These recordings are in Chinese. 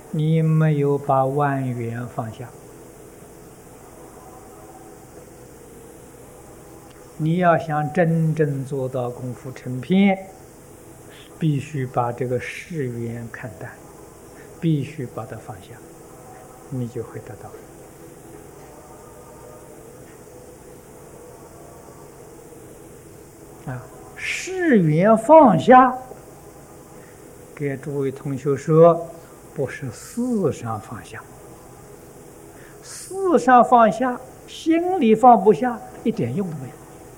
你没有把万缘放下。你要想真正做到功夫成片，必须把这个世缘看淡，必须把它放下，你就会得到。世缘放下，给诸位同学说，不是事上放下，事上放下，心里放不下，一点用都没有。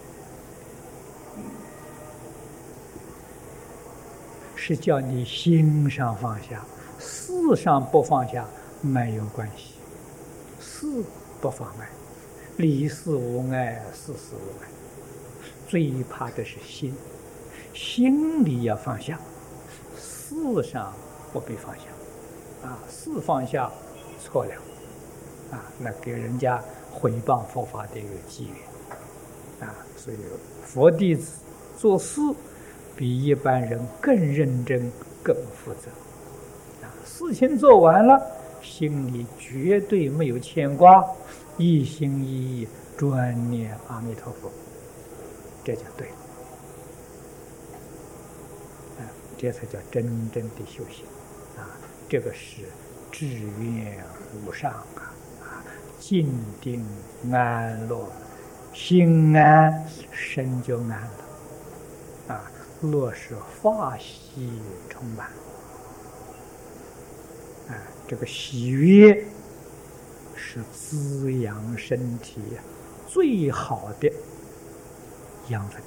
是叫你心上放下，事上不放下没有关系，事不妨碍，理事无碍，事事无碍。最怕的是心，心里要放下，事上不必放下。事放下错了，那给人家毁谤佛法的一个机缘。所以佛弟子做事比一般人更认真、更负责。事情做完了，心里绝对没有牵挂，一心一意专念阿弥陀佛，这就对了。这才叫真正的修行。这个是志愿无上静定安乐，心安身就安了。乐是法喜充满。这个喜悦是滋养身体最好的养分。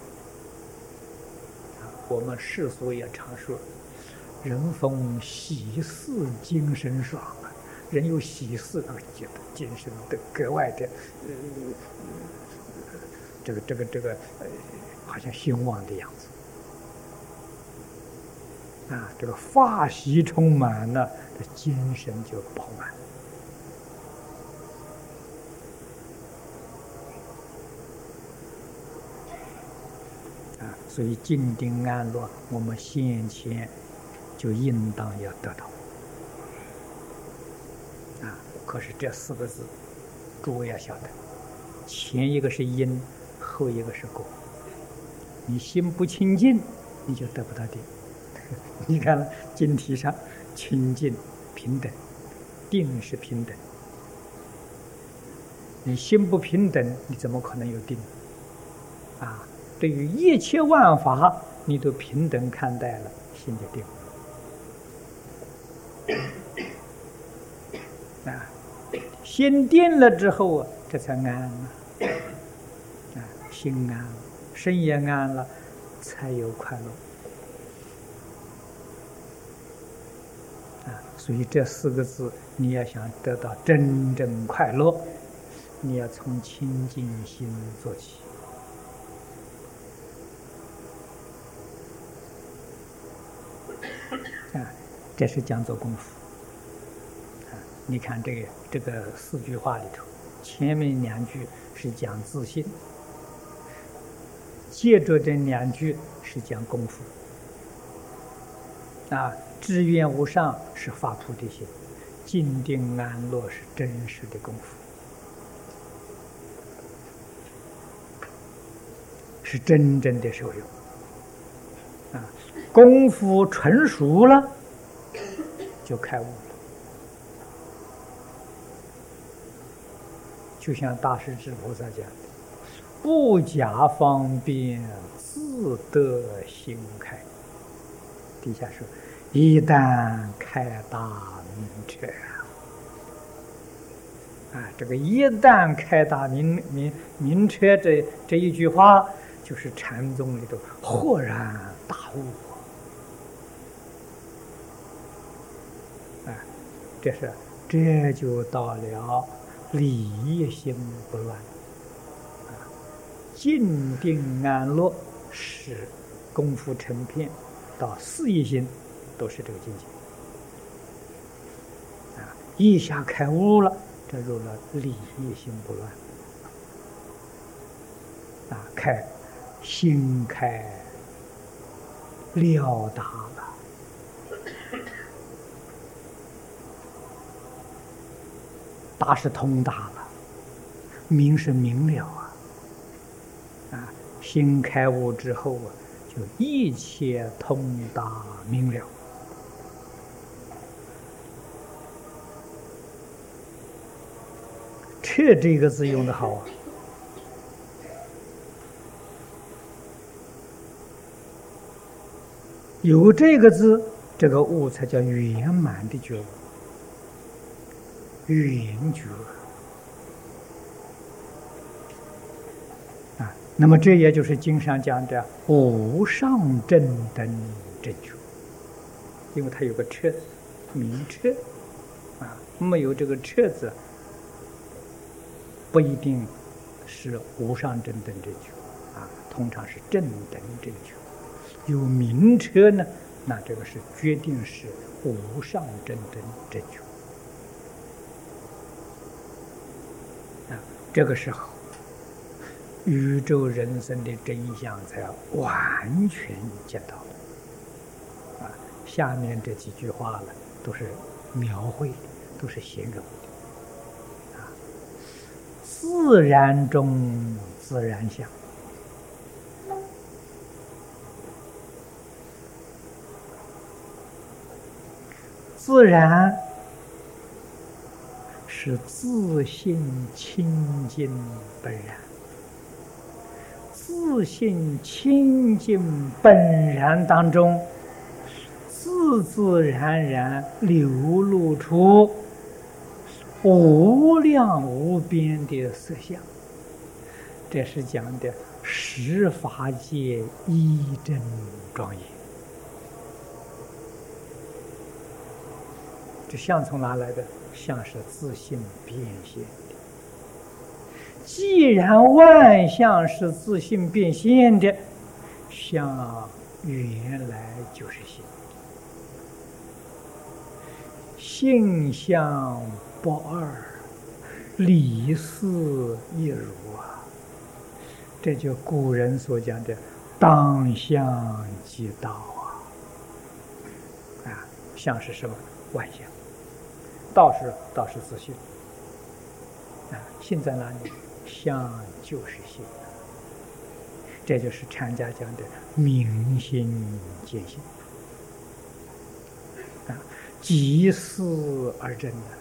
我们世俗也常说，人逢喜事精神爽人有喜事，觉得精神的格外的好像兴旺的样子。这个法喜充满了，这精神就饱满。所以静定安乐，我们先前就应当要得到。可是这四个字，诸位要晓得，前一个是因，后一个是果。你心不清净，你就得不到定。你看经题上，清净平等，定是平等。你心不平等，你怎么可能有定？对于一切万法，你都平等看待了，心就定。心定了之后这才安了。心安了，身也安了，才有快乐。所以这四个字，你要想得到真正快乐，你要从清净心做起。这是讲做功夫。你看这个四句话里头，前面两句是讲自信，接着这两句是讲功夫。志愿无上是发菩提心，静定安乐是真实的功夫，是真正的受用。功夫纯熟了，就开悟了。就像大势至菩萨讲的，不假方便，自得心开。底下说，一旦开大明彻这个一旦开大明彻这一句话，就是禅宗里头豁然大悟。这就到了理一心不乱。静定安乐是功夫成片到事业心都是这个境界。一下开悟了，这入了理一心不乱。心开了达了。 达是通达了，明是明了啊！心开悟之后啊，就一切通达明了。彻这个字用的好啊！有这个字，这个悟才叫圆满的觉悟，圆觉啊。那么这也就是经上讲的无上正等正觉，因为它有个彻字，明彻啊，没有这个彻字，不一定是无上正等正觉啊，通常是正等正觉。有名车呢，那这个是决定是无上正等正觉啊。这个时候，宇宙人生的真相才完全见到了啊。下面这几句话呢，都是描绘的，都是形容的啊。自然中自然相。自然是自性清净本然，自性清净本然当中，自自然然流露出无量无边的色相，这是讲的十法界一真庄严。这相从哪来的？相是自性变现的。既然万象是自性变现的，相原来就是性，性相不二，理事一如啊！这就古人所讲的当相即道啊！相是什么？万象。道是自性啊，性在哪里？相就是性，这就是禅家讲的明心见性啊，即事而真的。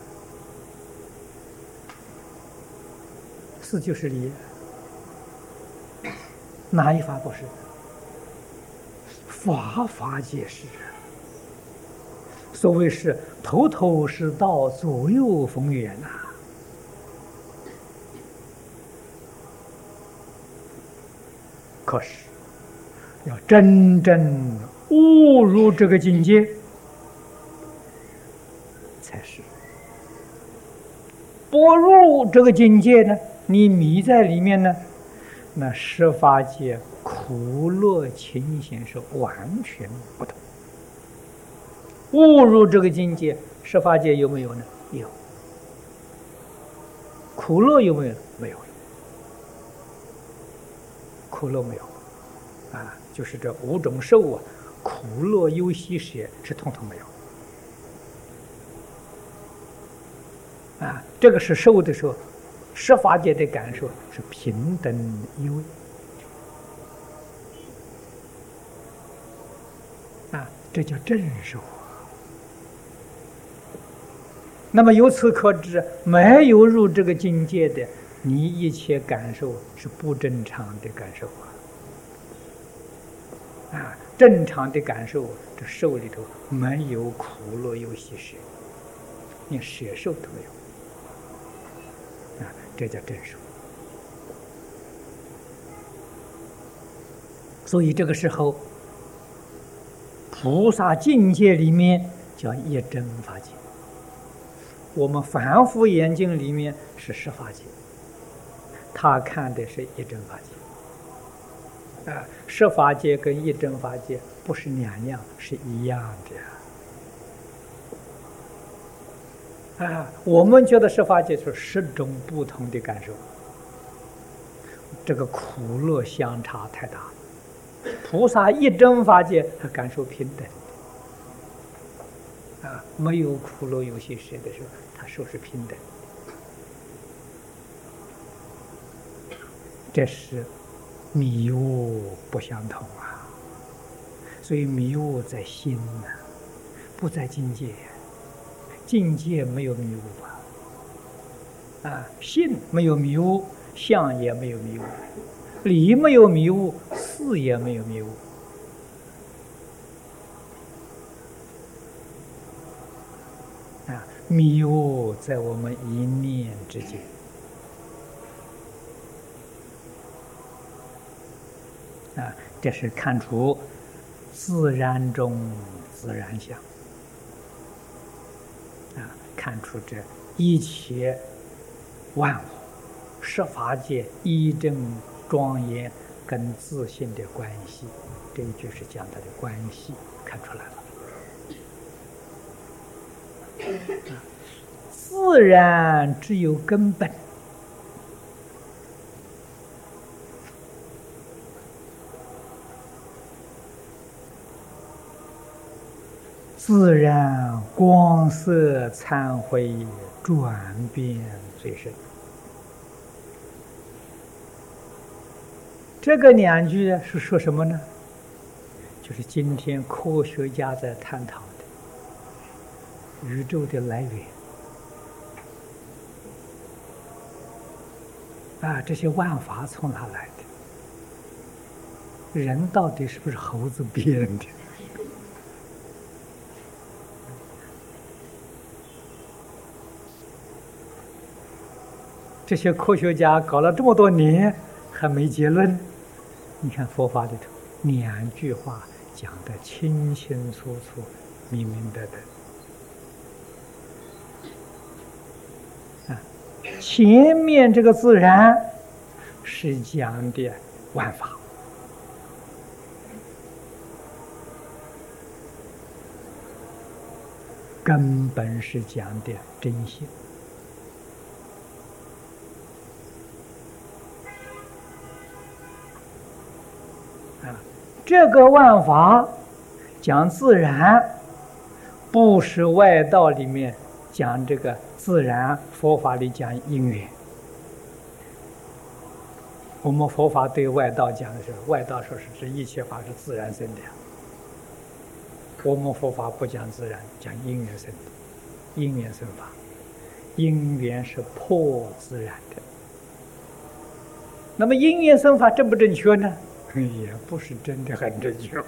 事就是理，哪一法不是？法法皆是。所谓是头头是道，左右逢源呐。可是要真正悟入这个境界，才是。不入这个境界呢，你迷在里面呢，那十法界苦乐情形是完全不同。悟入这个境界，十法界有没有呢？有。苦乐有没有？没有了。苦乐没有啊，就是这五种受啊，苦乐忧喜舍是统统没有啊。这个是受的时候，十法界的感受是平等一味啊，这叫正受。那么由此可知，没有入这个境界的，你一切感受是不正常的感受啊！正常的感受，这受里头没有苦乐忧喜舍，连舍受都没有啊！这叫正受。所以这个时候，菩萨境界里面叫一真法界。我们凡夫眼睛里面是十法界，他看的是一真法界啊。十法界跟一真法界不是两样，是一样的啊。我们觉得十法界是10种不同的感受，这个苦乐相差太大了。菩萨一真法界，他感受平等啊，没有苦乐忧喜舍的时候，他受是平等这是迷悟不相同啊。所以迷悟在心呢，不在境界。境界没有迷悟啊，心没有迷悟，相也没有迷悟，理没有迷悟，事也没有迷悟。啊，迷悟在我们一念之间。啊，这是看出自然中自然相。啊，看出这一切万物十法界一真庄严跟自性的关系，这一句是讲它的关系，看出来了。自然只有根本，自然光色参会转变最深。这个两句是说什么呢？就是今天科学家在探讨的宇宙的来源啊，这些万法从哪来的？人到底是不是猴子编的？这些科学家搞了这么多年还没结论。你看佛法里头两句话讲得清清楚楚、明明白白。啊，前面这个自然是讲的万法，根本是讲的真性。这个万法讲自然，不是外道里面讲这个自然，佛法里讲因缘。我们佛法对外道讲的是，外道说是这一切法是自然生的，我们佛法不讲自然，讲因缘生的，因缘生法，因缘是破自然的。那么因缘生法正不正确呢？也不是真的很正确，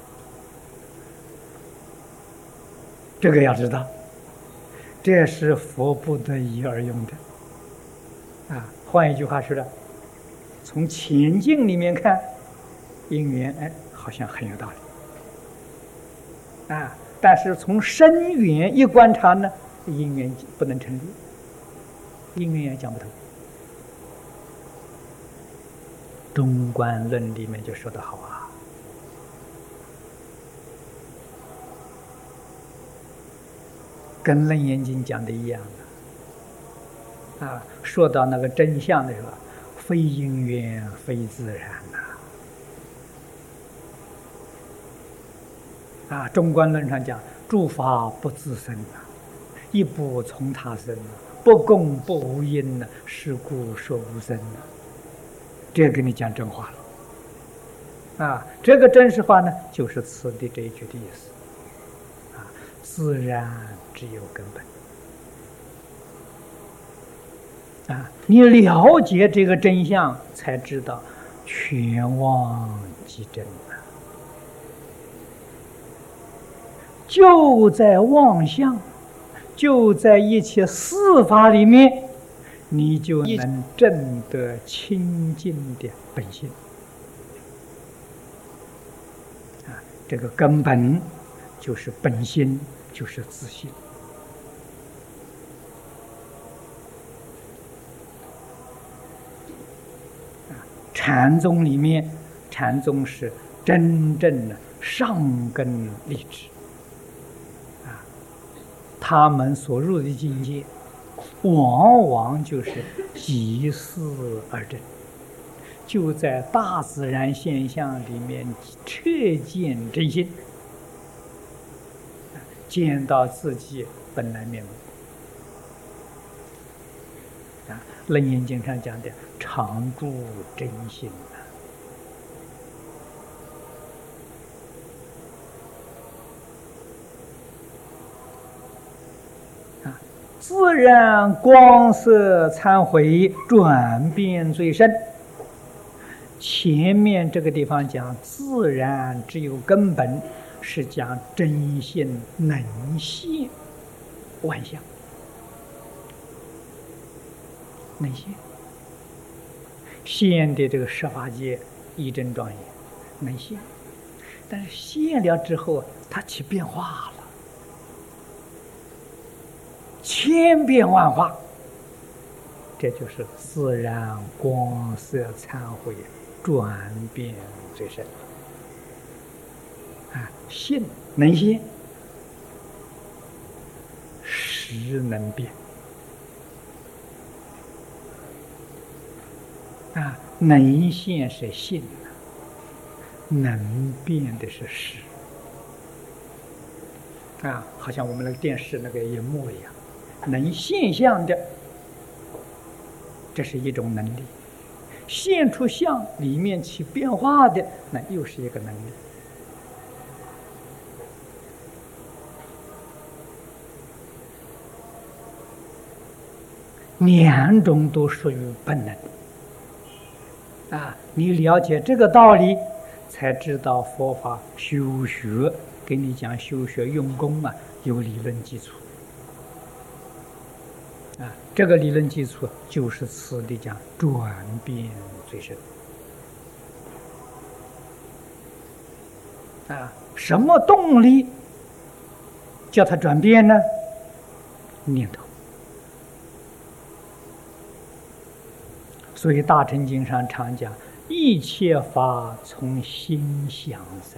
这个要知道，这是佛不得已而用的。啊，换一句话说的，从前境里面看，因缘好像很有道理。啊，但是从深远一观察呢，因缘不能成立，因缘也讲不通。中观论里面就说得好啊，跟楞严经讲的一样的啊。说到那个真相的时候，非因缘非自然呐。啊，中观论上讲，诸法不自生啊，亦不从他生啊，不共不无因呢，是故说无生啊。这跟你讲真话了，啊，这个真实话呢，就是此地这一句的意思，啊，自然只有根本，啊，你了解这个真相，才知道全妄即真啊，就在妄相，就在一切事法里面。你就能证得清净的本性啊！这个根本就是本心，就是自性啊！禅宗里面，禅宗是真正的上根立志啊，他们所入的境界。往往就是即事而证，就在大自然现象里面确见真心，见到自己本来面目。 楞严经上讲的常住真心自然光色参回，转变最深。前面这个地方讲自然只有根本，是讲真心能现万象，能现现的这个十法界一真庄严，能现，但是现了之后，它起变化了。千变万化，这就是自然光色参回，转变最深。性能现，识能变。能现是性，能变的是识。好像我们那个电视那个荧幕一样。能现象的，这是一种能力；现出相里面起变化的，那又是一个能力。两种都属于本能。你了解这个道理，才知道佛法修学，给你讲修学用功有理论基础。这个理论基础就是此地讲转变最深。什么动力叫它转变呢？念头。所以大乘经上常讲，一切法从心想生。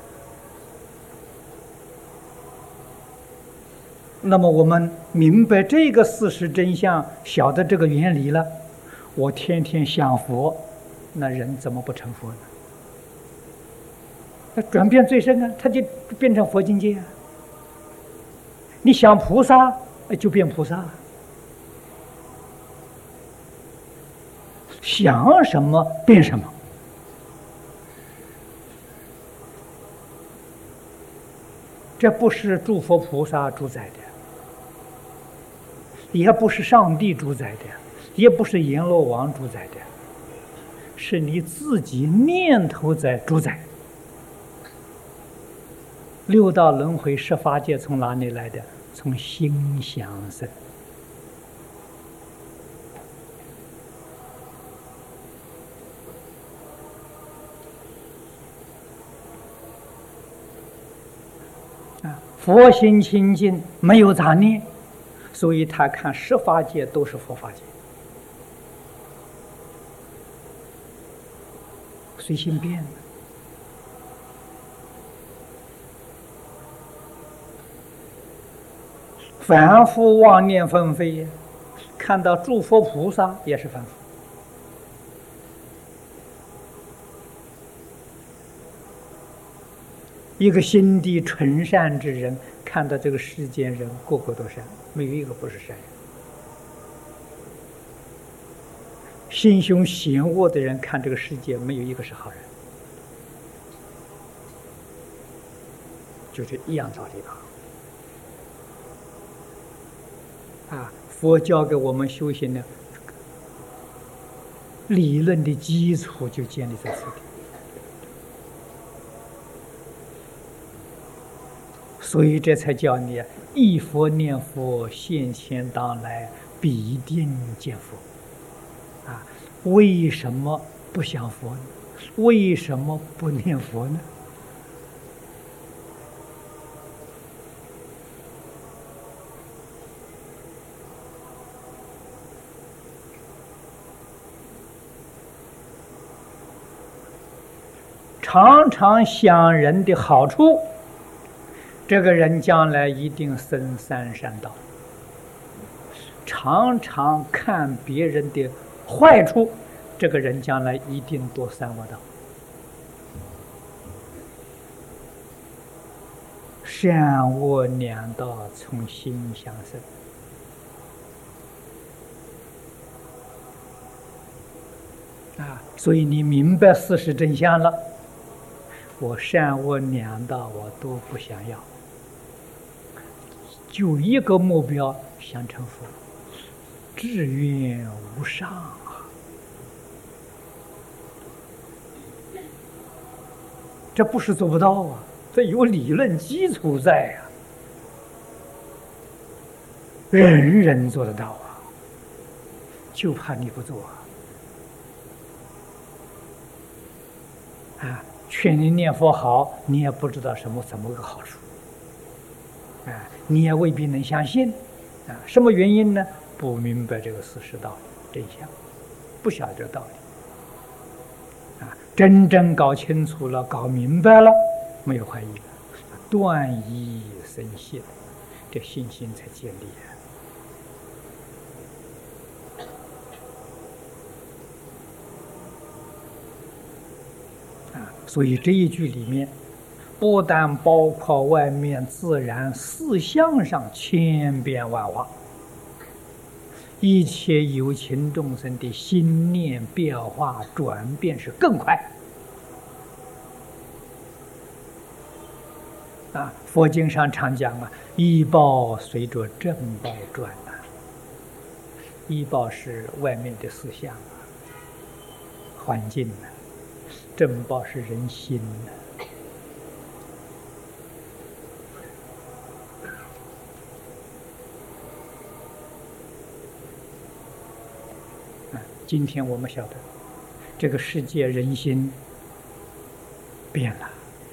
那么我们明白这个事实真相，晓得这个原理了，我天天想佛，那人怎么不成佛呢？那转变最深他就变成佛境界。你想菩萨，就变菩萨。想什么变什么。这不是诸佛菩萨主宰的，也不是上帝主宰的，也不是阎罗王主宰的，是你自己念头在主宰。六道轮回十法界从哪里来的？从心想生。佛心清净，没有杂念，所以他看十法界都是佛法界，随心变的。凡夫妄念纷飞，看到诸佛菩萨也是凡夫。一个心地纯善之人，看到这个世间人个个都善，没有一个不是善人。心胸险恶的人看这个世界，没有一个是好人，就是一样道理吧。佛教给我们修行的理论的基础就建立在此地。所以这才叫你忆佛念佛，现前当来必定见佛。为什么不想佛呢？为什么不念佛呢？常常想人的好处，这个人将来一定生三善道。常常看别人的坏处，这个人将来一定堕三恶道。善恶两道从心想生。 所以你明白事实真相了，我善恶两道我都不想要，就一个目标，想成佛，志愿无上啊！这不是做不到啊，这有理论基础在呀，人人做得到啊，就怕你不做啊！劝你念佛好，你也不知道怎么个好处，你也未必能相信，什么原因呢？不明白这个事实道理真相，不晓得这个道理，真正搞清楚了，搞明白了，没有怀疑了，断疑生信，这信心才建立所以这一句里面，不但包括外面自然四相上千变万化，一切有情众生的心念变化转变是更快。佛经上常讲依报随着正报转依报是外面的思想环境正报是人心今天我们晓得，这个世界人心变了，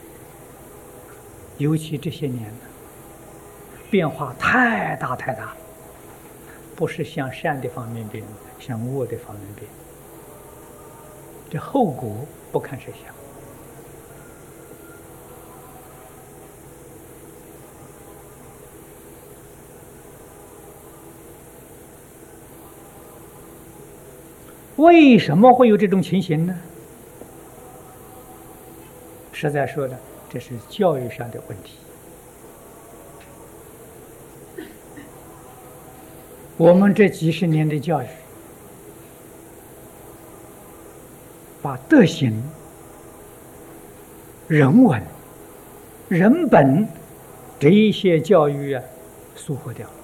尤其这些年变化太大，不是向善的方面变，向恶的方面变，这后果不堪设想。为什么会有这种情形呢？实在说呢，这是教育上的问题。我们这几十年的教育，把德行、人文、人本这一些教育疏忽掉了。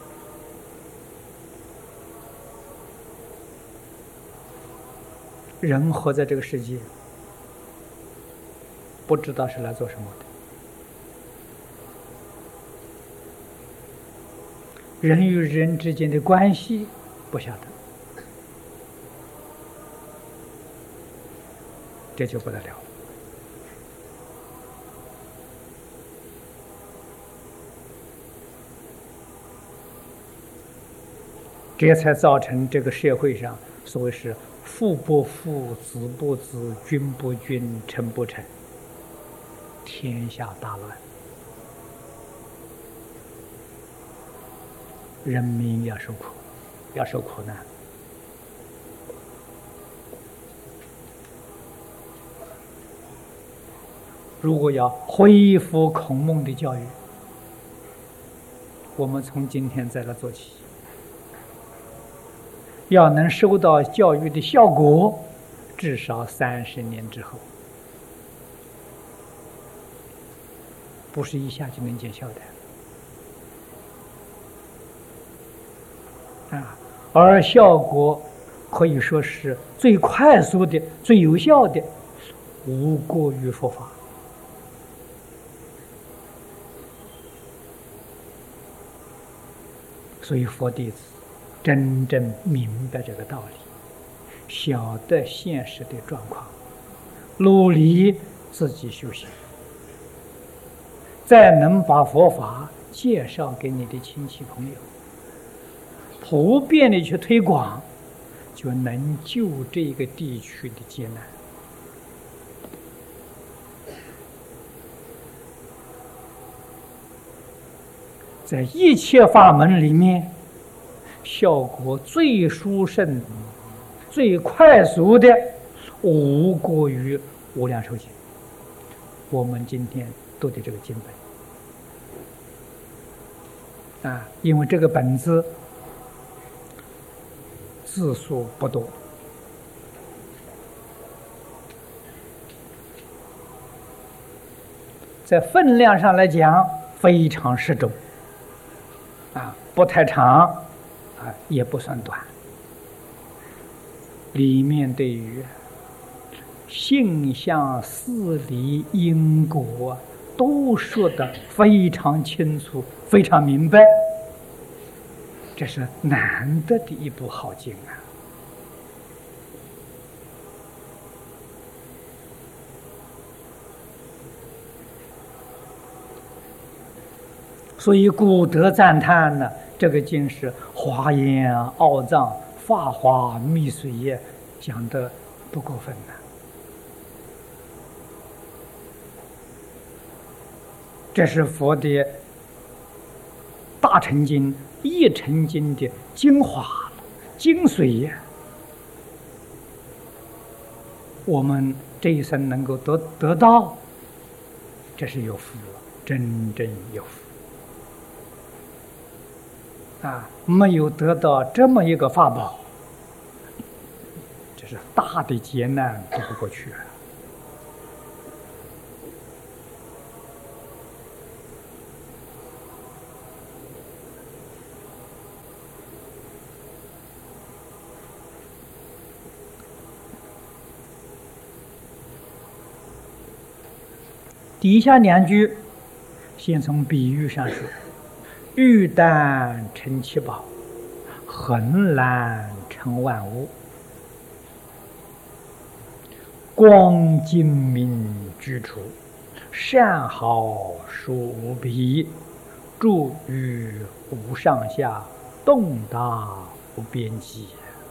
人活在这个世界，不知道是来做什么的。人与人之间的关系不晓得，这就不得了了。这才造成这个社会上所谓是父不父，子不子，君不君，臣不臣，天下大乱，人民要受苦，要受苦难。如果要恢复孔孟的教育，我们从今天再来做起。要能收到教育的效果，至少30年之后，不是一下就能见效的。而效果可以说是最快速的、最有效的，无过于佛法。所以佛弟子真正明白这个道理，晓得现实的状况，努力自己修行，再能把佛法介绍给你的亲戚朋友，普遍的去推广，就能救这个地区的艰难。在一切法门里面，效果最殊胜、最快速的，无过于无量寿经。我们今天读的这个经本因为这个本子字数不多， 在分量上来讲非常适中，不太长，也不算短。里面对于性相、事理、因果都说得非常清楚，非常明白。这是难得的一部好经啊！所以古德赞叹呢，这个经是华严奥藏、法华密水也讲得不过分呐。这是佛的大乘经、一乘经的精华、精髓呀。我们这一生能够得到，这是有福了，真正有福。没有得到这么一个法宝，这是大的劫难渡不过去啊。底下两句，先从比喻上说：玉丹成七宝，横栏成万物，光精明居处，善好殊无比，住于无上下，动达无边际。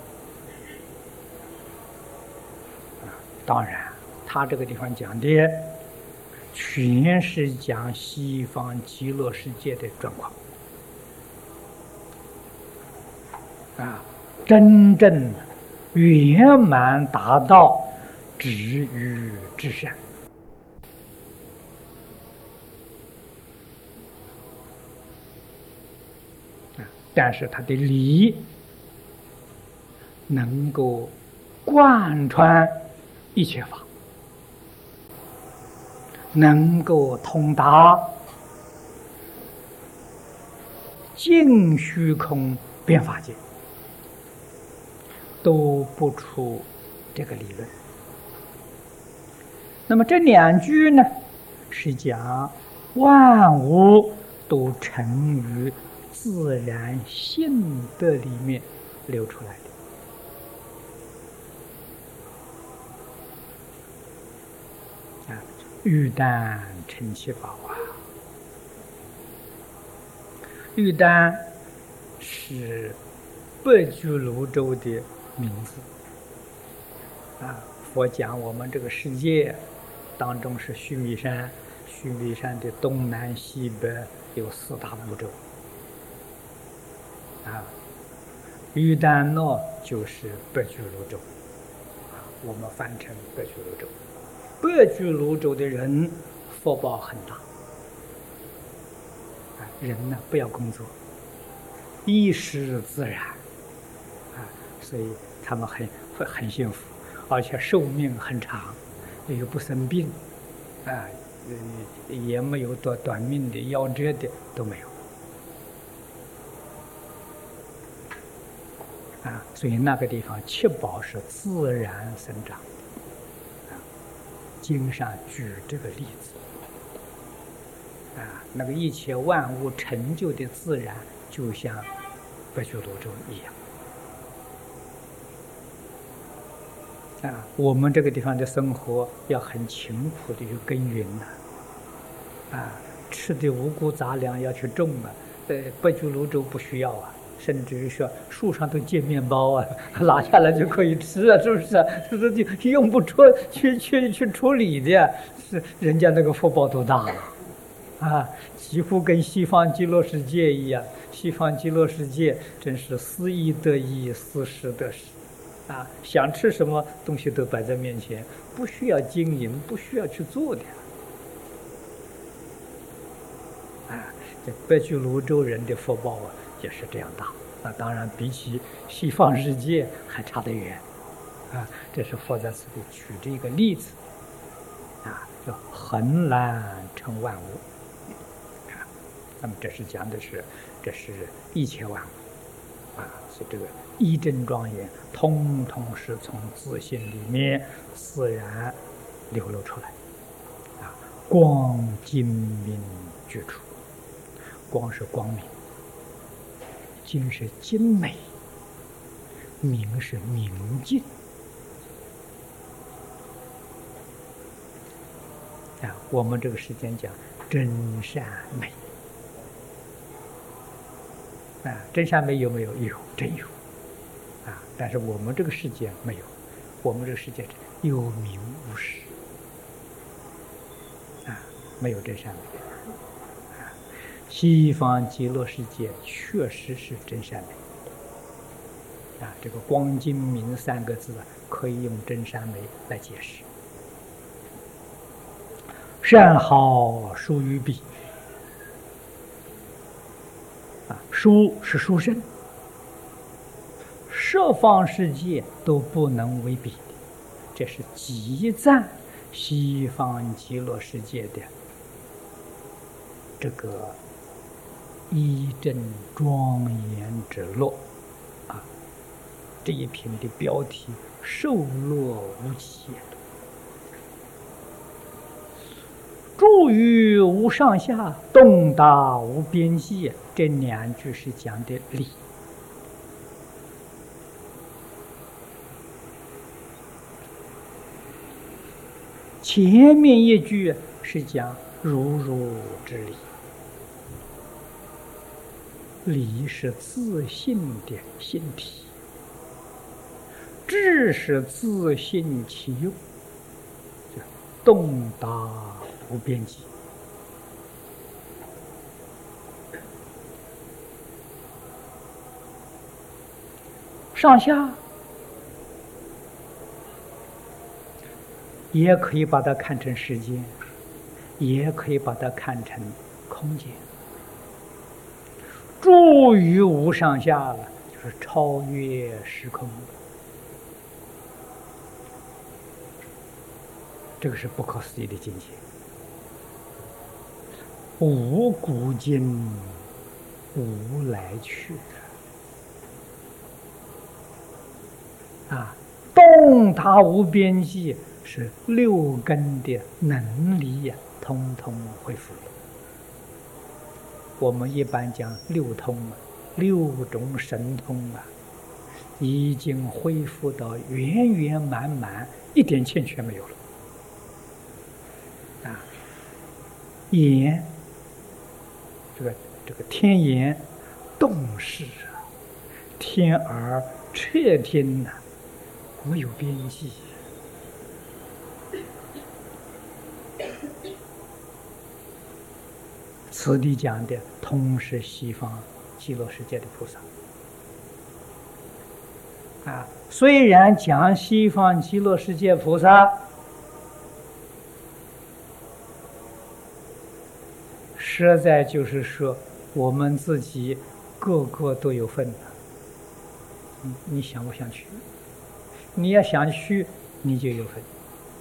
当然，他这个地方讲的全是讲西方极乐世界的状况真正圆满达到止于至善但是它的理能够贯穿一切法，能够通达尽虚空变法界，都不出这个理论。那么这两句呢，是讲万物都成于自然性德里面流出来的。玉丹成七宝玉丹是北俱泸州的名字佛讲我们这个世界当中是须弥山，须弥山的东南西北有4大部洲玉丹诺就是北俱泸州我们翻成北俱泸州。北俱泸州的人福报很大人呢不要工作，衣食自然所以他们很幸福，而且寿命很长，又不生病也没有多短命的、夭折的都没有所以那个地方七宝是自然生长经上举这个例子那个一切万物成就的自然就像北俱泸州一样我们这个地方的生活要很勤苦的去耕耘吃的五谷杂粮要去种北俱泸州不需要甚至于说树上都结面包拿下来就可以吃是不是这就用不出去处理的是人家那个福报多大了几乎跟西方极乐世界一样。西方极乐世界真是思义得义，思时得时想吃什么东西都摆在面前，不需要经营，不需要去做的这北俱泸州人的福报也是这样大，那当然比起西方世界还差得远这是佛在此地举这个例子叫横览成万物。那么这是讲的是，这是一切万物所以这个一真庄严，通通是从自性里面自然流露出来光精明具出，光是光明，精是精美，明是明净我们这个时间讲真善美真善美有没有？有，真有但是我们这个世界没有，我们这个世界有名无实没有真善美西方极乐世界确实是真善美这个光精明三个字可以用真善美来解释。善好殊于彼殊是殊胜，十方世界都不能为比的，这是极赞西方极乐世界的这个一真庄严之乐这一篇的标题受乐无极，住于无上下，动达无边际，这两句是讲的理。前面一句是讲如如之理，理是自性的性体，智是自性其用，动达无边际。上下也可以把它看成时间，也可以把它看成空间。住于无上下了，就是超越时空，这个是不可思议的境界。无古今，无来去动达无边际，是六根的能力通通恢复了。我们一般讲六通六种神通已经恢复到圆圆满满，一点欠缺没有了眼这个天眼动视，天耳彻听没有边际。此地讲的通是西方极乐世界的菩萨虽然讲西方极乐世界菩萨实在就是说我们自己个个都有份你想不想去？你要想去，你就有份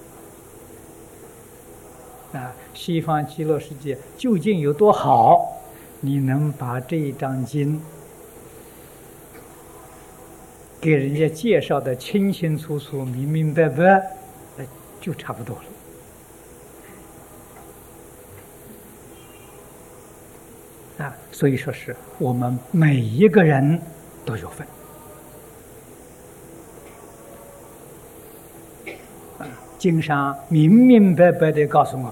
西方极乐世界究竟有多好？你能把这一章经给人家介绍的清清楚楚、明明白白，就差不多了所以说是我们每一个人都有份经上明明白白地告诉我们，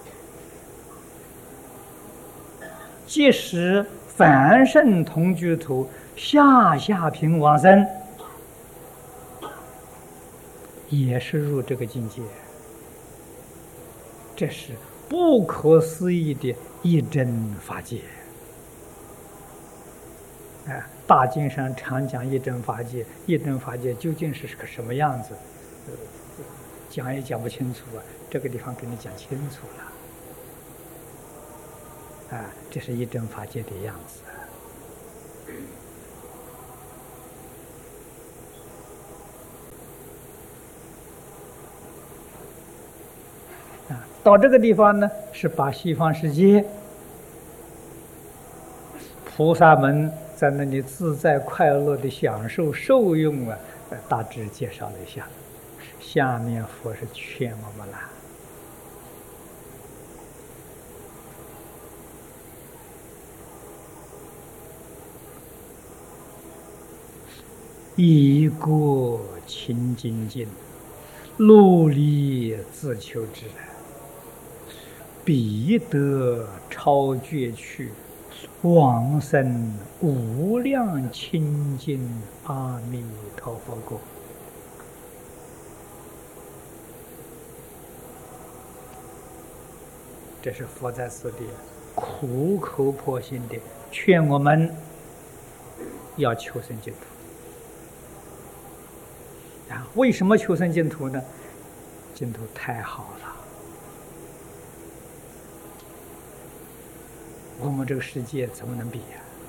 即使凡圣同居土下下品往生，也是入这个境界。这是不可思议的一真法界大经上常讲一真法界，一真法界究竟是个什么样子？讲也讲不清楚这个地方给你讲清楚了这是一真法界的样子到这个地方呢，是把西方世界菩萨们在那里自在快乐的享受受用啊，大致介绍了一下。下面佛是劝我们了。以过勤精进，努力自求之，必得超绝趣，往生无量清净阿弥陀佛国。这是佛在此地苦口婆心的劝我们要求生净土。为什么求生净土呢？净土太好了，我们这个世界怎么能比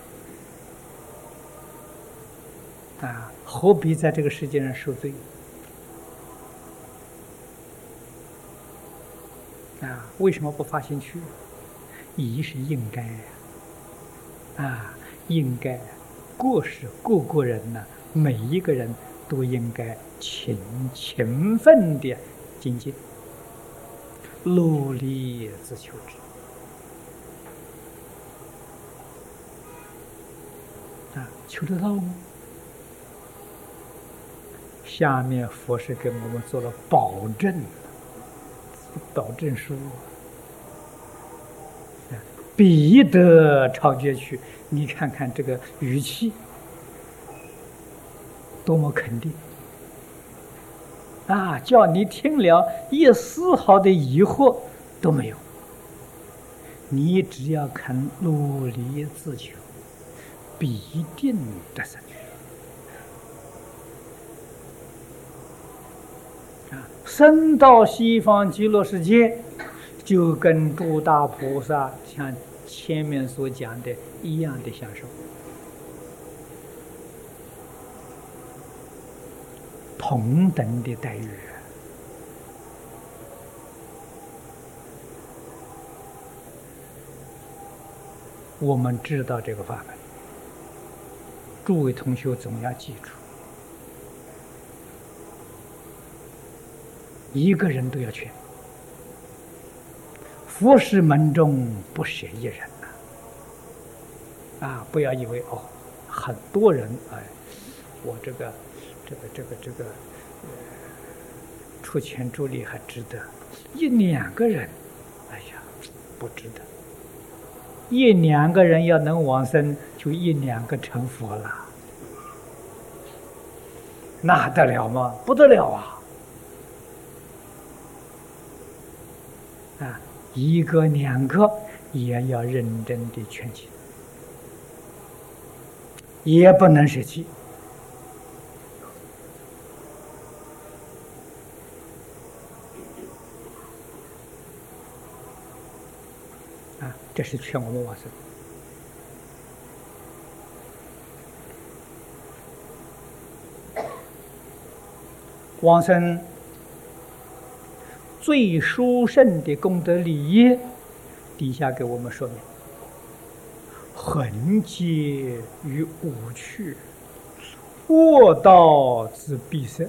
呀？何必在这个世界上受罪？为什么不发心去？一是应该应该，各是各个人呢，每一个人都应该勤奋的精进，努力自求之。求得到吗？下面佛是给我们做了保证书，必得超绝趣。你看看这个语气，多么肯定叫你听了一丝毫的疑惑都没有。你只要肯努力自求，必定得生。生到西方极乐世界，就跟诸大菩萨像前面所讲的一样的享受，同等的待遇。我们知道这个法门，诸位同学总要记住，一个人都要劝。佛事门中不舍一人不要以为很多人我这个出钱出力还值得，一两个人，不值得。一两个人要能往生，就一两个成佛了，那得了吗？不得了一个两个也要认真的劝解，也不能舍弃。这是劝我们往生。往生最殊胜的功德利益，底下给我们说明：恒劫于无趣，恶道之必生。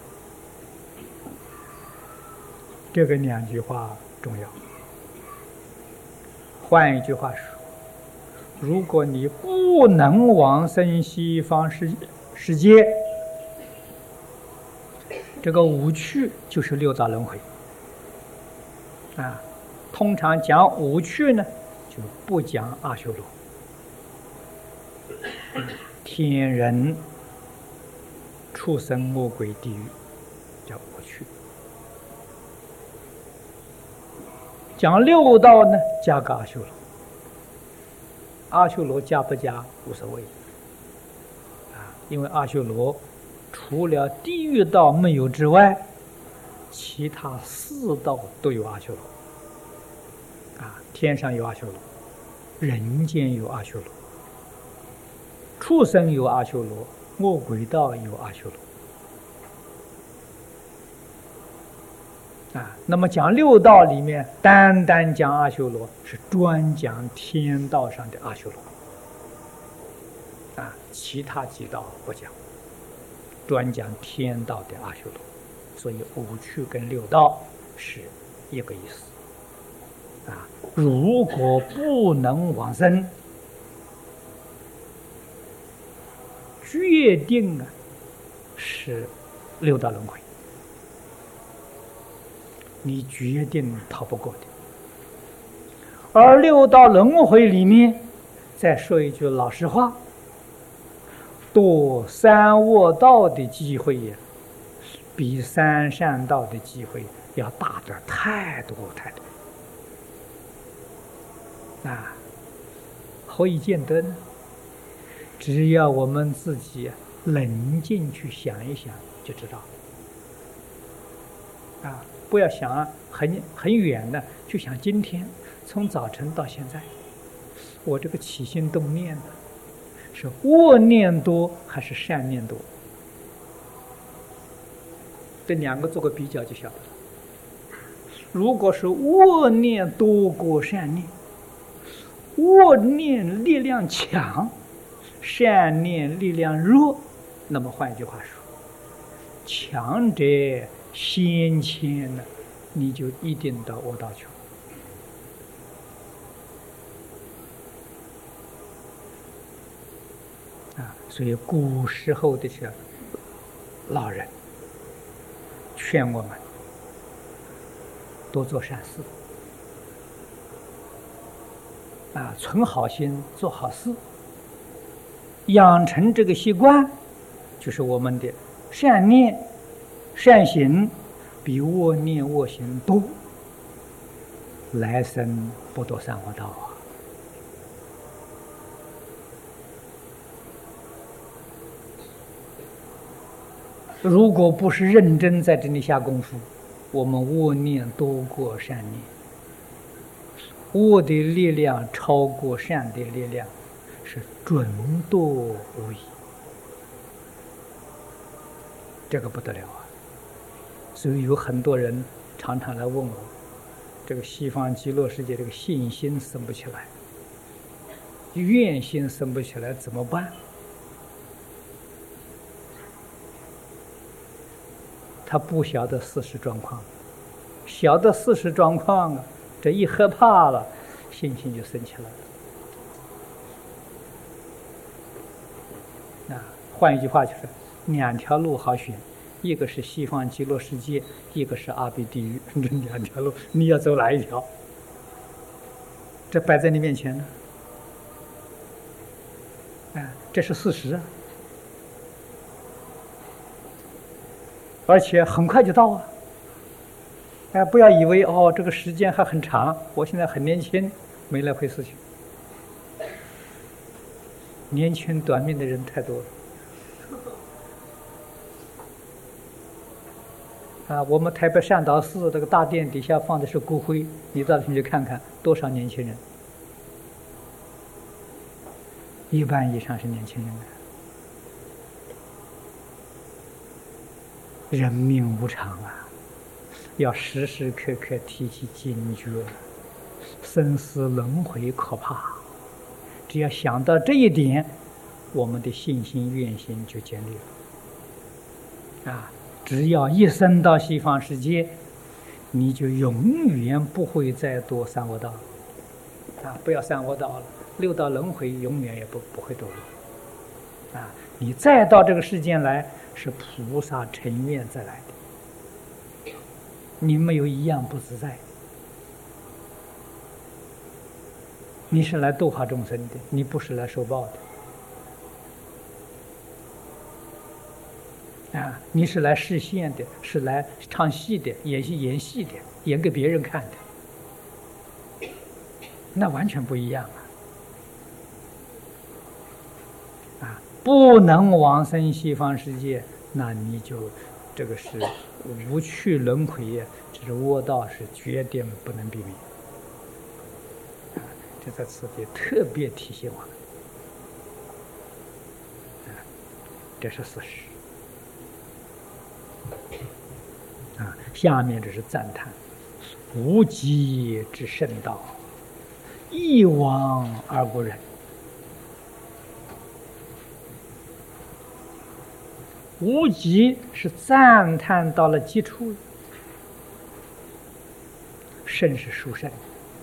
这个两句话重要。换一句话说，如果你不能往生西方世界，这个五趣就是六道轮回通常讲五趣呢，就不讲阿修罗、天人、畜生、魔鬼、地狱，叫五趣。讲六道呢，加个阿修罗。阿修罗加不加无所谓因为阿修罗除了地狱道没有之外，其他四道都有阿修罗天上有阿修罗，人间有阿修罗，畜生有阿修罗，魔鬼道有阿修罗那么讲六道里面，单单讲阿修罗是专讲天道上的阿修罗，其他几道不讲，专讲天道的阿修罗。所以五趣跟六道是一个意思。如果不能往生，决定是六道轮回，你决定逃不过的。而六道轮回里面，再说一句老实话，堕三恶道的机会呀，比三善道的机会要大点太多太多。何以见得呢？只要我们自己冷静去想一想就知道了。不要想很远的，就想今天从早晨到现在，我这个起心动念呢，是恶念多还是善念多？这两个做个比较就晓得了。如果是恶念多过善念，恶念力量强，善念力量弱，那么换一句话说，强者先迁了，你就一定到恶道去了。所以古时候的这老人劝我们多做善事，存好心，做好事，养成这个习惯，就是我们的善念、善行比恶念、恶行多，来生不堕三恶道啊！如果不是认真在这里下功夫，我们恶念多过善念，恶的力量超过善的力量，是准堕无疑。这个不得了啊！所以有很多人常常来问我，这个西方极乐世界这个信心生不起来，愿心生不起来，怎么办？他不晓得事实状况，晓得事实状况啊，这一害怕了，信心就生起来了。换一句话就是，两条路好选，一个是西方极乐世界，一个是阿鼻地狱，这两条路你要走哪一条？这摆在你面前呢，这是事实啊。而且很快就到啊！不要以为这个时间还很长，我现在很年轻，没那回事情。年轻短命的人太多了。我们台北善导寺这个大殿底下放的是骨灰，你到那去看看，多少年轻人，一半以上是年轻人。人命无常啊，要时时刻刻提起警觉，生死轮回可怕。只要想到这一点，我们的信心愿心就建立了。只要一生到西方世界，你就永远不会再堕三恶道了。不要三恶道了，六道轮回永远也不会堕落。你再到这个世间来，是菩萨成愿再来的，你没有一样不自在。你是来度化众生的，你不是来受报的。你是来示现的，是来唱戏的，演戏的，演给别人看的，那完全不一样啊！不能往生西方世界，那你就这个是无趣轮回，这是恶道，是绝对不能避免。这在此地特别提醒我们，这是事实。 下面这是赞叹：无极之圣道，一往而无人。无极是赞叹到了极处，圣是殊胜，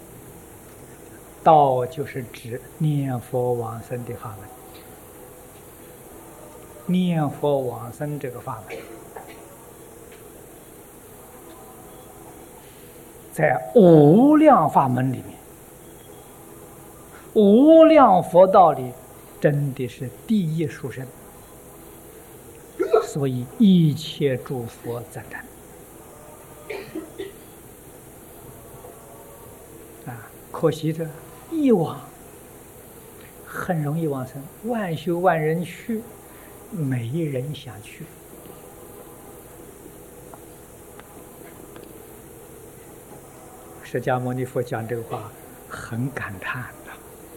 道就是指念佛往生的法门。念佛往生这个法门，在无量法门里面，无量佛道里，真的是第一殊胜。所以一切诸佛赞叹。可惜这一往很容易往生，万修万人去，没人想去。释迦牟尼佛讲这个话很感叹的。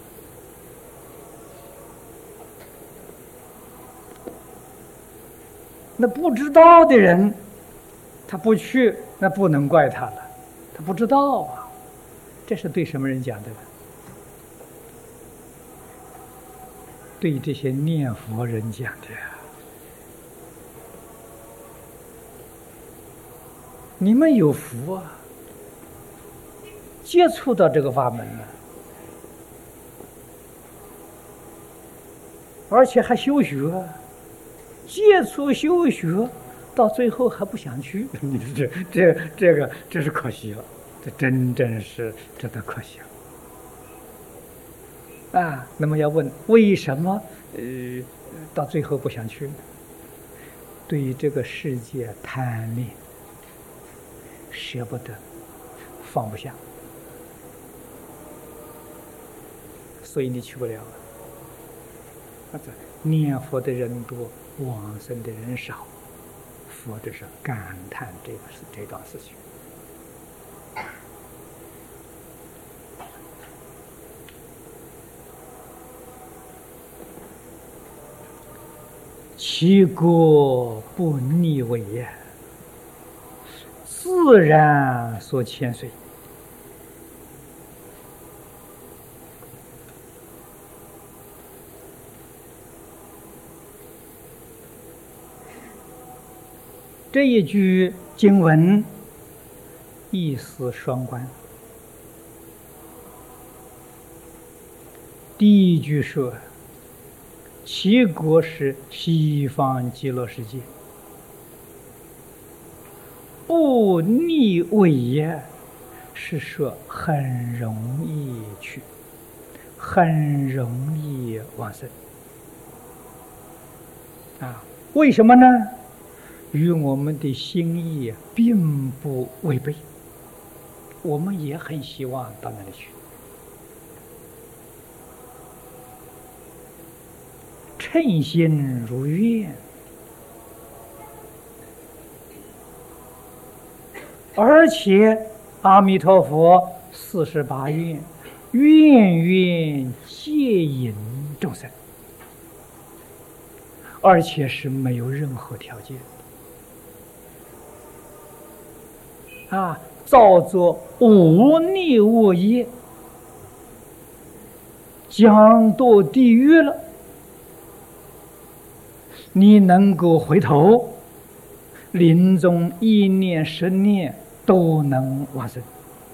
那不知道的人，他不去，那不能怪他了，他不知道啊。这是对什么人讲的呢？对这些念佛人讲的。你们有福啊，接触到这个法门了，而且还修学，接触修学，到最后还不想去，你这是可惜了，这真正是值得可惜了啊！那么要问为什么到最后不想去呢？对于这个世界贪恋，舍不得，放不下，所以你去不了了。念佛的人多，往生的人少，佛这是感叹这段事情。其国不逆违也，自然所牵随。这一句经文意思双关。第一句说，其国是西方极乐世界，不逆违也，是说很容易去，很容易往生啊？为什么呢？与我们的心意并不违背，我们也很希望到那里去。称心如愿，而且阿弥陀佛48愿，愿愿接引众生，而且是没有任何条件啊，造作无逆恶业，将堕地狱了，你能够回头，临终1念10念都能往生，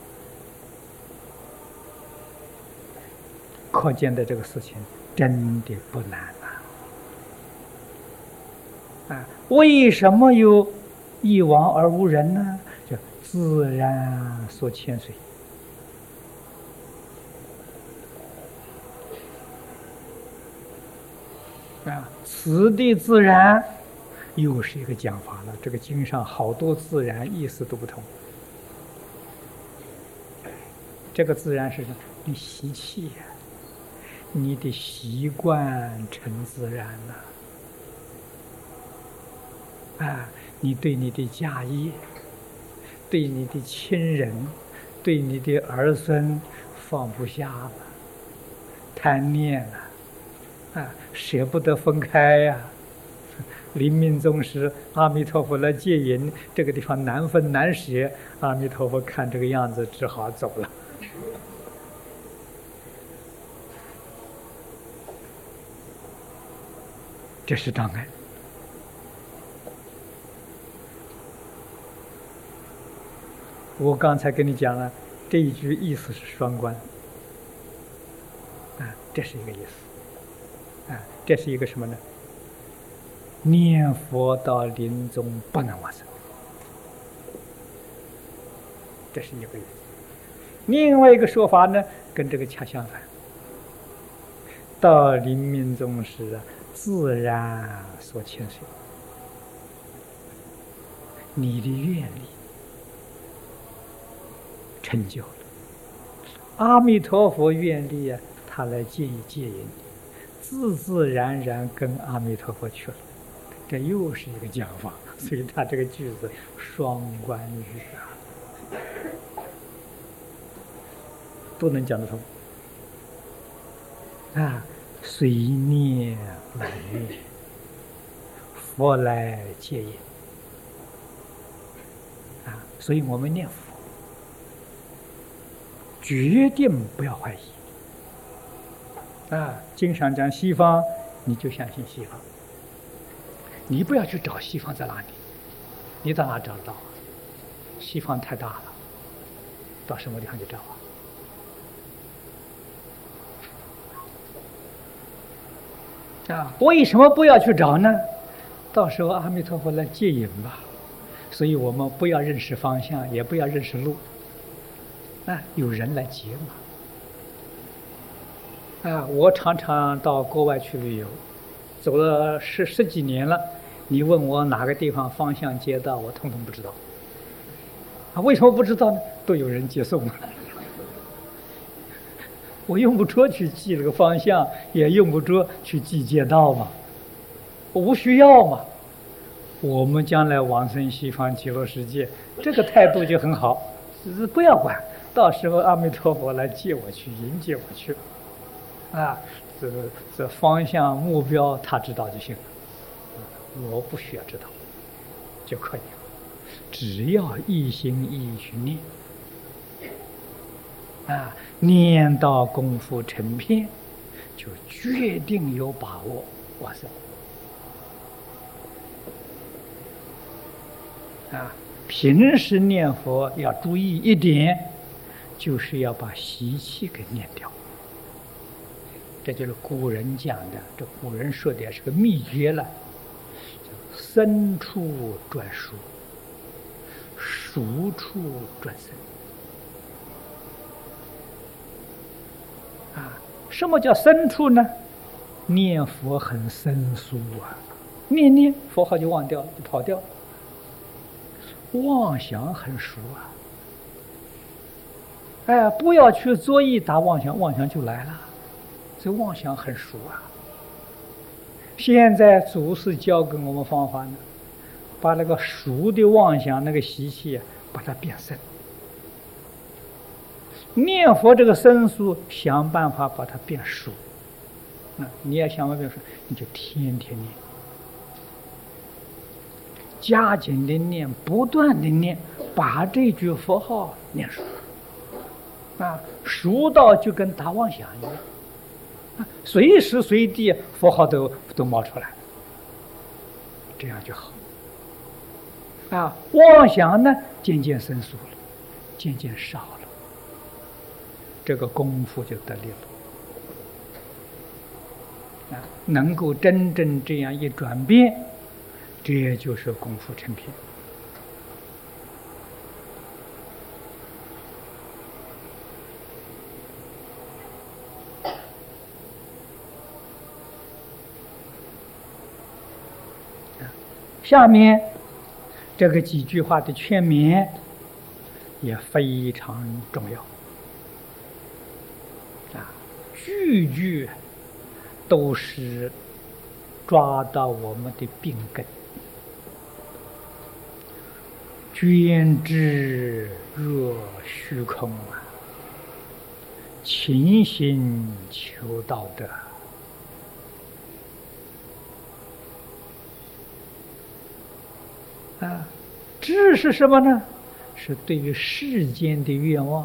可见的这个事情真的不难啊！为什么有一往而无人呢？就自然所牵随啊，此地自然又是一个讲法了。这个经上好多自然意思都不同。这个自然是什么？你习气呀，你的习惯成自然了啊！你对你的家业，对你的亲人，对你的儿孙放不下了，贪念了啊，舍不得分开呀， 临命终时，阿弥陀佛来接引，这个地方难分难舍。阿弥陀佛看这个样子，只好走了。这是障碍。我刚才跟你讲了，这一句意思是双关。这是一个意思。这是一个什么呢？念佛到临终不能往生，这是一个意思。另外一个说法呢，跟这个恰相反。到临命终时自然所牵涉，你的愿力成就了，阿弥陀佛愿力他来接引你，自自然然跟阿弥陀佛去了。这又是一个讲法，所以他这个句子双关语都能讲得通。随念满愿，佛来接引。所以我们念佛，决定不要怀疑。经常讲西方，你就相信西方，你不要去找西方在哪里，你到哪找得到西方太大了，到什么地方去找为什么不要去找呢？到时候阿弥陀佛来接引吧。所以我们不要认识方向，也不要认识路，有人来接嘛。我常常到国外去旅游，走了十几年了，你问我哪个地方方向街道，我统统不知道。为什么不知道呢？都有人接送了。我用不着去记这个方向，也用不着去记街道嘛，我无需要嘛。我们将来往生西方极乐世界，这个态度就很好，不要管，到时候阿弥陀佛来接我去，迎接我去。这方向目标他知道就行了，我不需要知道就可以了，只要一心一意去念。念到功夫成片，就决定有把握往生。平时念佛要注意一点，就是要把习气给念掉。这就是古人讲的，这古人说的也是个秘诀了，生处转熟，熟处转生。什么叫生处呢？念佛很生疏念佛号就忘掉了，就跑掉了。妄想很熟不要去作意打妄想，妄想就来了。这妄想很熟现在祖师教给我们方法呢，把那个熟的妄想那个习气把它变生。念佛这个生疏，想办法把它变熟。你也想办法变熟，你就天天念，加紧的念，不断的念，把这句佛号念熟。熟到就跟打妄想一样，随时随地佛号都冒出来，这样就好。妄想呢渐渐生疏了，渐渐少了，这个功夫就得力了。能够真正这样一转变，这就是功夫成片。下面这个几句话的劝勉也非常重要句句都是抓到我们的病根。捐之若虚空勤行求道德。 啊，智是什么呢？是对于世间的愿望。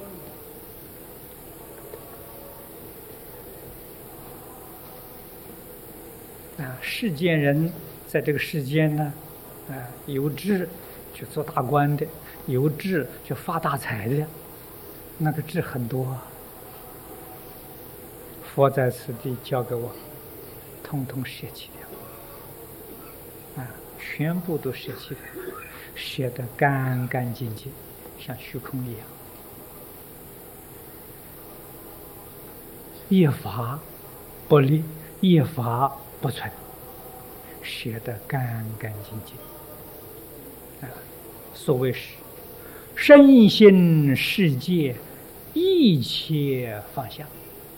啊，世间人在这个世间呢，有志去做大官的，有志去发大财的，那个志很多啊。佛在此地教给我，统统舍弃掉，全部都舍弃掉，舍得干干净净，像虚空一样。一法不立，一法不存，舍得干干净净。所谓是身心世界一切放下。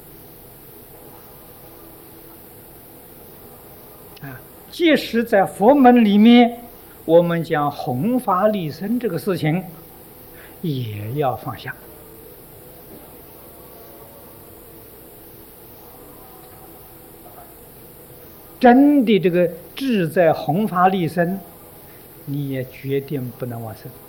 即使在佛门里面，我们讲弘法利生这个事情，也要放下。真的这个志在弘法利生，你也决定不能往生，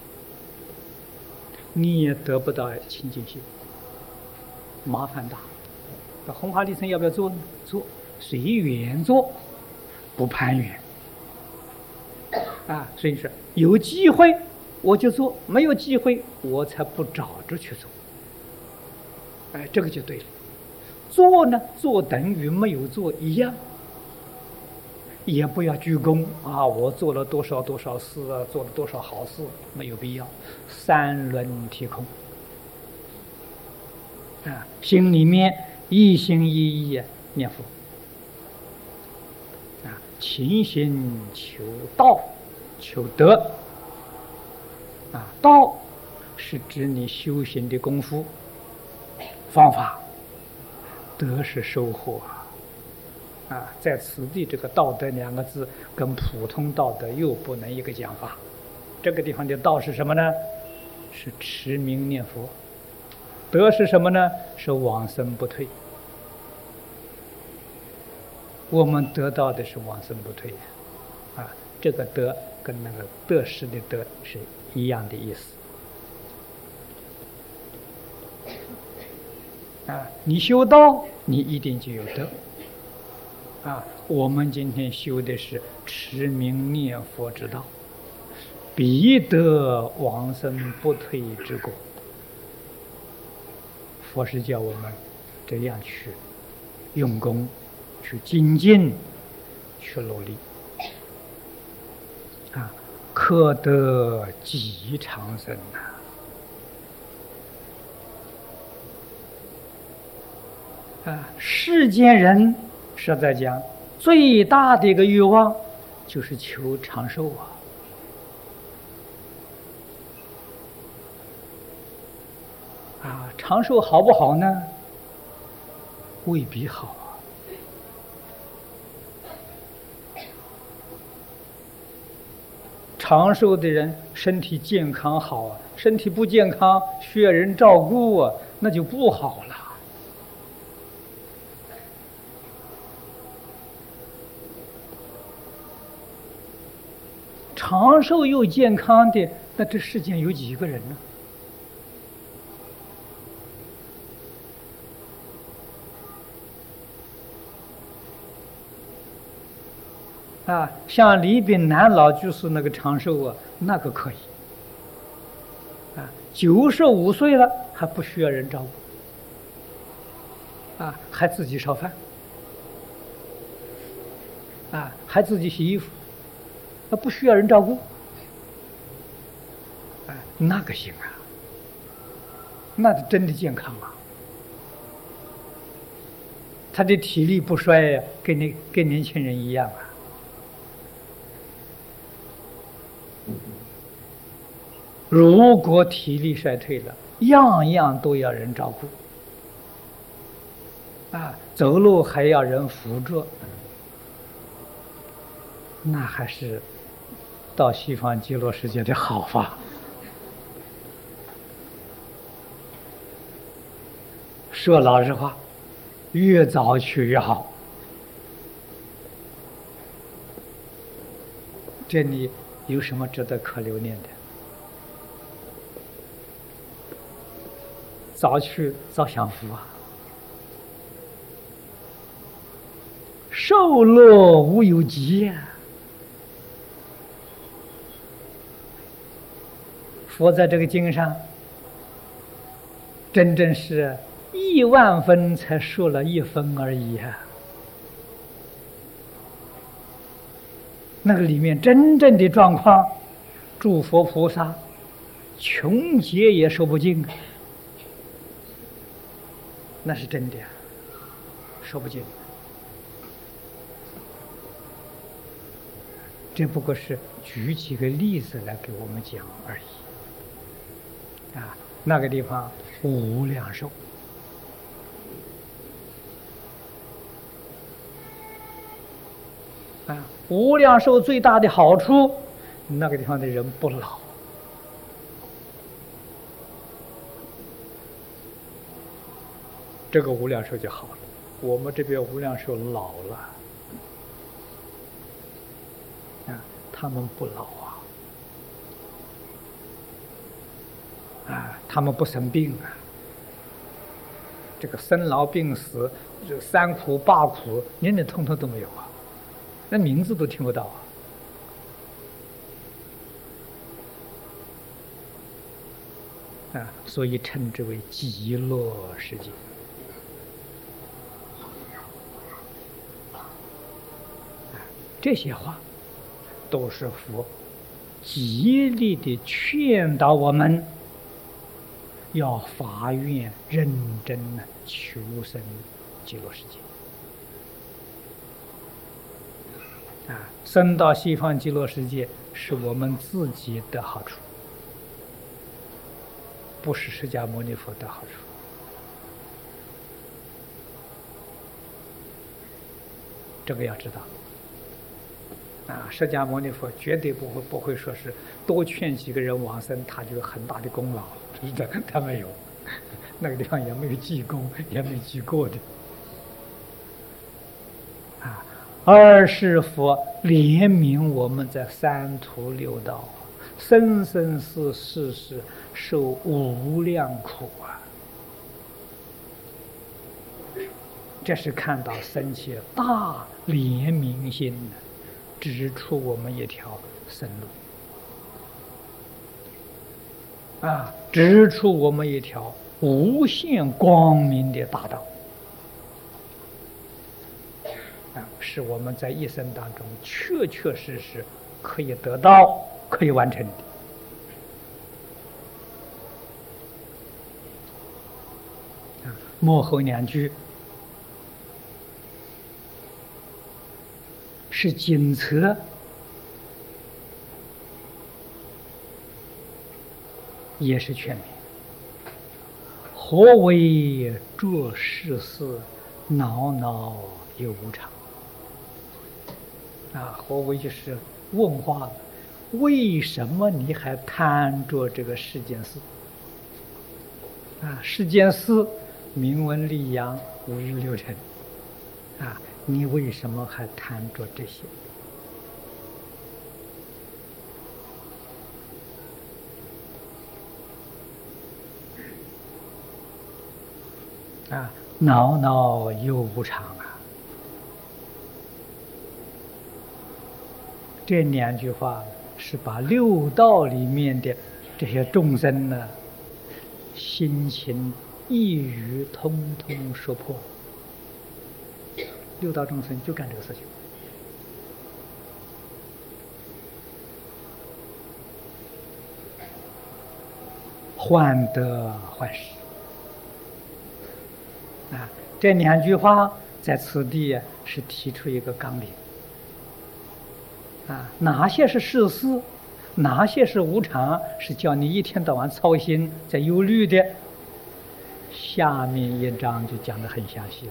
你也得不到清净心，麻烦大。弘法利生要不要做呢？做，随缘做，不攀缘。所以说有机会我就做，没有机会我才不找着去做。这个就对了。做呢，做等于没有做一样。也不要居功我做了多少多少事做了多少好事，没有必要。三轮体空心里面一心一意念佛勤行求道求德道是指你修行的功夫方法，德是收获在此地这个道德两个字跟普通道德又不能一个讲法。这个地方的道是什么呢？是持名念佛。德是什么呢？是往生不退。我们得到的是往生不退这个德跟那个得失的德是一样的意思你修道你一定就有德我们今天修的是持名念佛之道，必得往生不退之果。佛是叫我们这样去用功，去精进，去努力可得极长生世间人实在讲，最大的一个欲望就是求长寿长寿好不好呢？未必好长寿的人身体健康好身体不健康需要人照顾那就不好了。长寿又健康的，那这世间有几个人呢？像李炳南老居士那个长寿那个可以95岁了还不需要人照顾还自己烧饭还自己洗衣服，不需要人照顾那个行那是真的健康他的体力不衰跟年轻人一样如果体力衰退了，样样都要人照顾走路还要人扶着，那还是到西方极乐世界的好法。说老实话，越早去越好。这里有什么值得可留念的？早去早享福啊！受乐无有极呀！佛在这个经上，真正是10000分才说了1分而已啊！那个里面真正的状况，诸佛菩萨穷劫也说不尽，那是真的呀，说不尽。这不过是举几个例子来给我们讲而已。啊，那个地方无量寿。啊，无量寿最大的好处，那个地方的人不老。这个无量寿就好了。我们这边无量寿老了，啊，他们不老啊，啊，他们不生病啊。这个生老病死，这3苦8苦，年年通通都没有啊。那名字都听不到啊！所以称之为极乐世界。这些话都是佛极力的劝导我们，要发愿认真的求生极乐世界。啊，生到西方极乐世界是我们自己的好处，不是释迦牟尼佛的好处。这个要知道。啊，释迦牟尼佛绝对不会说是多劝几个人往生，他就有很大的功劳，是的，他没有，那个地方也没有积功，也没有积过的。啊，而是佛怜悯我们在三途六道，生生世世受无量苦啊！这是看到生起大怜悯心，指出我们一条生路啊，指出我们一条无限光明的大道啊，是我们在一生当中确确实实可以得到、可以完成的。末后2句是检测，也是劝勉。何为做世事，恼恼又无常？啊，何为就是问话了，为什么你还贪着这个世间事？啊，世间事，名闻利养、五欲六尘，啊，你为什么还贪着这些？啊，恼恼又无常啊！这2句话是把六道里面的这些众生呢，心情一语通通说破。六道众生就干这个事情。患得患失啊，这2句话在此地是提出一个纲领啊，哪些是世事，哪些是无常，是叫你一天到晚操心在忧虑的。下面一章就讲得很详细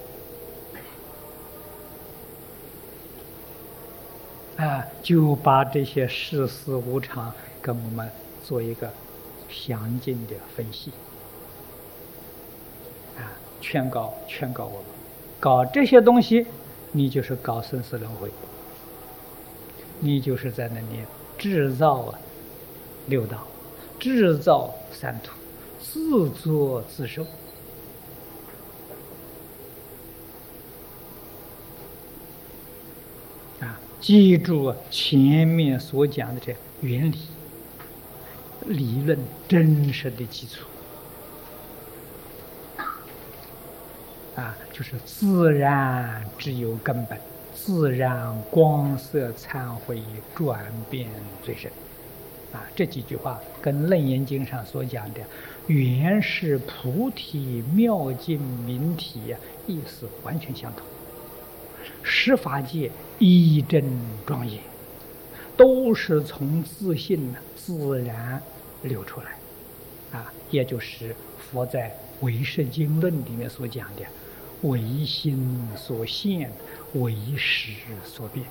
了啊，就把这些世事无常跟我们做一个详尽的分析啊，劝告我们，搞这些东西，你就是搞生死轮回，你就是在那里制造六道，制造三途，自作自受。记住前面所讲的这原理、理论真实的基础。就是自然只有根本，自然光色参会转变最深。这几句话跟《楞严经》上所讲的原是菩提妙境明体意思完全相同。十法界一真庄严，都是从自性自然流出来。也就是佛在《唯识经论》里面所讲的唯心所现，唯识所变。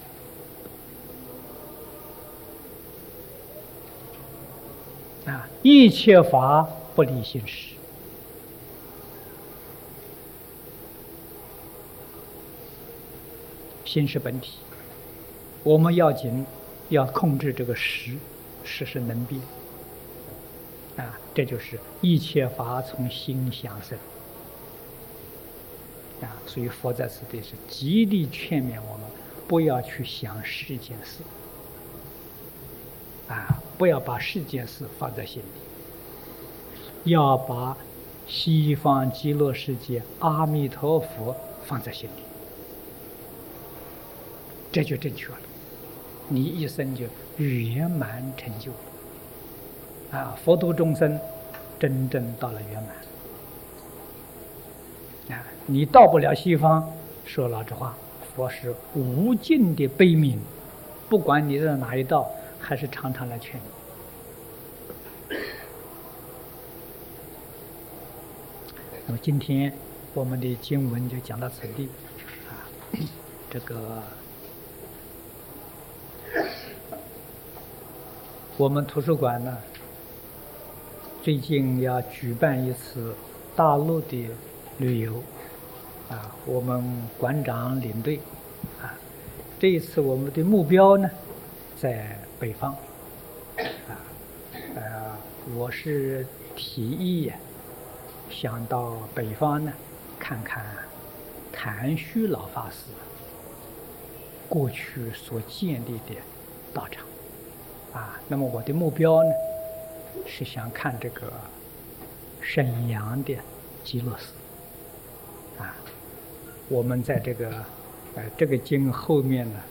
一切法不离心识。心是本体，我们要紧要控制这个识，识是能变。这就是一切法从心想生。所以佛在此地是极力劝勉我们不要去想世间事，不要把世间事放在心里，要把西方极乐世界阿弥陀佛放在心里，这就正确了，你一生就圆满成就了。佛度众生真正到了圆满。你到不了西方，说老实话，佛是无尽的悲悯，不管你在哪一道，还是常常来劝你。那么今天我们的经文就讲到此地。这个我们图书馆呢，最近要举办一次大陆的旅游。我们馆长领队。这一次我们的目标呢，在北方。我是提议想到北方呢，看看谭虚老法师过去所建立的道场。那么我的目标呢，是想看这个沈阳的极乐寺。我们在这个经后面呢，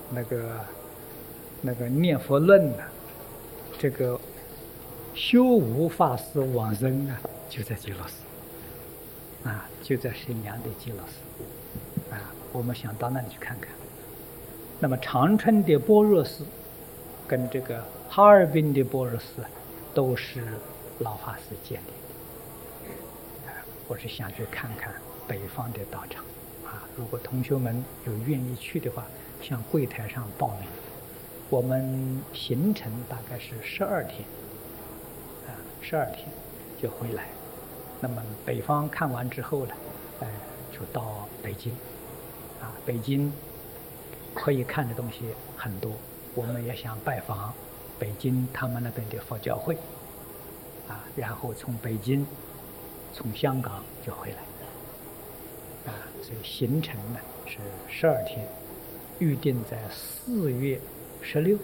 那个念佛论呢，这个修无法师往生就在极乐寺，就在沈阳的极乐寺，我们想到那里去看看。那么长春的般若寺跟这个哈尔滨的般若寺都是老法师建立的，我是想去看看北方的道场。如果同学们有愿意去的话，向柜台上报名。我们行程大概是12天，12天就回来。那么北方看完之后呢，就到北京。北京可以看的东西很多，我们也想拜访北京他们那边的佛教会，然后从北京、从香港就回来。所以行程呢是12天，预定在4月16。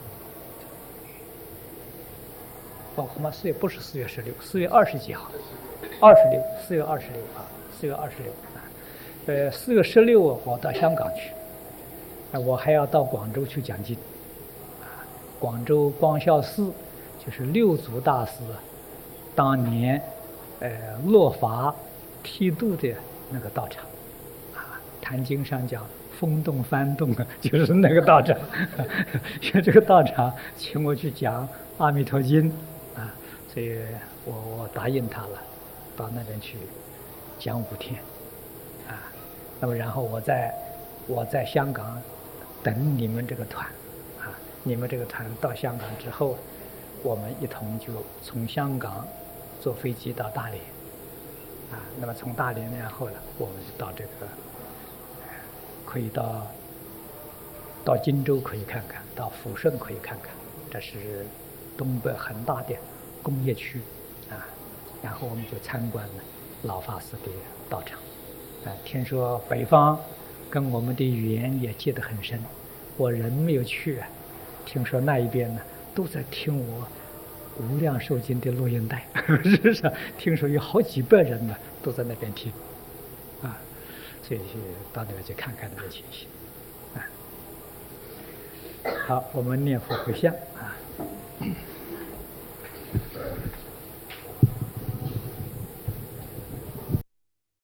恐怕不是4月16，4月20几号，4月264月16我到香港去，我还要到广州去讲经。广州光孝寺就是六祖大师当年落法剃度的那个道场。坛经上讲风动幡动就是那个道场。就这个道场请我去讲阿弥陀经，所以我答应他了，到那边去讲5天。那么然后我在香港等你们这个团，你们这个团到香港之后，我们一同就从香港坐飞机到大连。那么从大连然后呢，我们就到这个可以到到荆州可以看看，到抚顺可以看看，这是东北很大的工业区啊。然后我们就参观了老法师的道场啊。听说北方跟我们的语言也接得很深，我人没有去啊，听说那一边呢都在听我无量寿经的录音带，是不是？听说有好几百人呢都在那边听啊，所以到那边去看看那个情形啊。好，我们念佛回向啊。